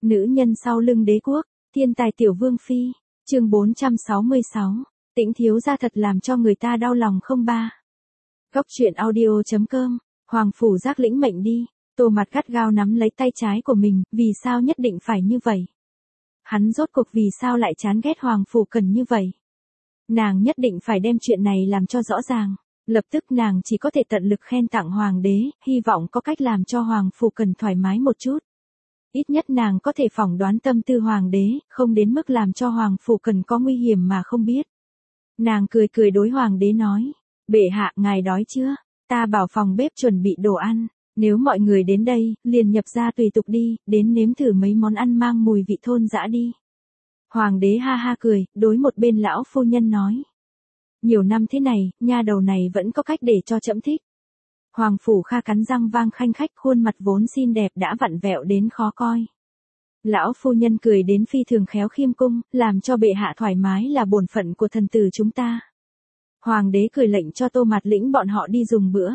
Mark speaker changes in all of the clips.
Speaker 1: Nữ nhân sau lưng đế quốc, thiên tài tiểu vương phi, chương 466, Tĩnh thiếu gia thật làm cho người ta đau lòng không ba. Góc truyện audio.com, Hoàng phủ giác lĩnh mệnh đi, Tô Mặt gắt gao nắm lấy tay trái của mình, vì sao nhất định phải như vậy? Hắn rốt cuộc vì sao lại chán ghét Hoàng phủ cần như vậy? Nàng nhất định phải đem chuyện này làm cho rõ ràng, lập tức nàng chỉ có thể tận lực khen tặng Hoàng đế, hy vọng có cách làm cho Hoàng phủ cần thoải mái một chút. Ít nhất nàng có thể phỏng đoán tâm tư Hoàng đế, không đến mức làm cho Hoàng phủ cần có nguy hiểm mà không biết. Nàng cười cười đối Hoàng đế nói, bệ hạ ngài đói chưa? Ta bảo phòng bếp chuẩn bị đồ ăn, nếu mọi người đến đây, liền nhập ra tùy tục đi, đến nếm thử mấy món ăn mang mùi vị thôn dã đi. Hoàng đế ha ha cười, đối một bên lão phu nhân nói. Nhiều năm thế này, nha đầu này vẫn có cách để cho trẫm thích. Hoàng phủ Kha cắn răng vang khanh khách, khuôn mặt vốn xinh đẹp đã vặn vẹo đến khó coi. Lão phu nhân cười đến phi thường khéo khiêm cung, làm cho bệ hạ thoải mái là bổn phận của thần tử chúng ta. Hoàng đế cười lệnh cho Tô Mạt lĩnh bọn họ đi dùng bữa.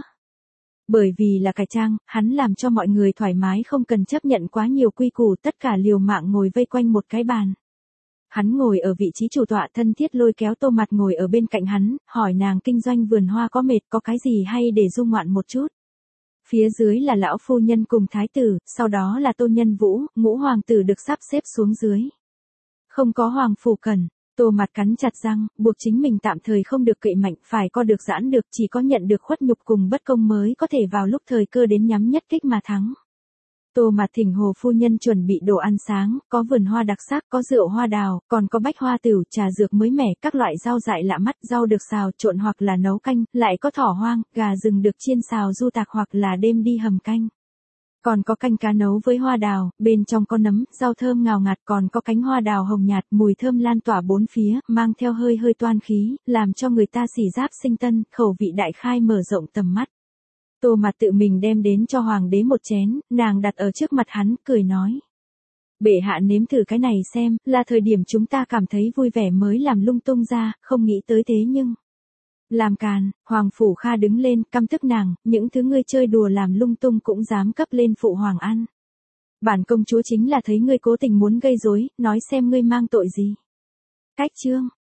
Speaker 1: Bởi vì là cải trang, hắn làm cho mọi người thoải mái không cần chấp nhận quá nhiều quy củ, tất cả liều mạng ngồi vây quanh một cái bàn. Hắn ngồi ở vị trí chủ tọa, thân thiết lôi kéo Tô Mạt ngồi ở bên cạnh hắn, hỏi nàng kinh doanh vườn hoa có mệt, có cái gì hay để du ngoạn một chút. Phía dưới là lão phu nhân cùng thái tử, sau đó là Tô Nhân Vũ, ngũ hoàng tử được sắp xếp xuống dưới. Không có Hoàng phủ cần, Tô Mạt cắn chặt răng, buộc chính mình tạm thời không được cậy mạnh, phải co được giãn được, chỉ có nhận được khuất nhục cùng bất công mới có thể vào lúc thời cơ đến nhắm nhất kích mà thắng. Tô Mạt thỉnh Hồ phu nhân chuẩn bị đồ ăn sáng, có vườn hoa đặc sắc, có rượu hoa đào, còn có bách hoa tửu, trà dược mới mẻ, các loại rau dại lạ mắt, rau được xào trộn hoặc là nấu canh, lại có thỏ hoang, gà rừng được chiên xào du tạc hoặc là đêm đi hầm canh. Còn có canh cá nấu với hoa đào, bên trong có nấm, rau thơm ngào ngạt, còn có cánh hoa đào hồng nhạt, mùi thơm lan tỏa bốn phía, mang theo hơi hơi toan khí, làm cho người ta xỉ giáp sinh tân, khẩu vị đại khai mở rộng tầm mắt. Tô Mạt tự mình đem đến cho Hoàng đế một chén, nàng đặt ở trước mặt hắn, cười nói. Bệ hạ nếm thử cái này xem, là thời điểm chúng ta cảm thấy vui vẻ mới làm lung tung ra, không nghĩ tới thế nhưng. Làm càn, Hoàng phủ Kha đứng lên, căm tức nàng, những thứ ngươi chơi đùa làm lung tung cũng dám cấp lên phụ hoàng ăn. Bản công chúa chính là thấy ngươi cố tình muốn gây rối, nói xem ngươi mang tội gì. Cách chương,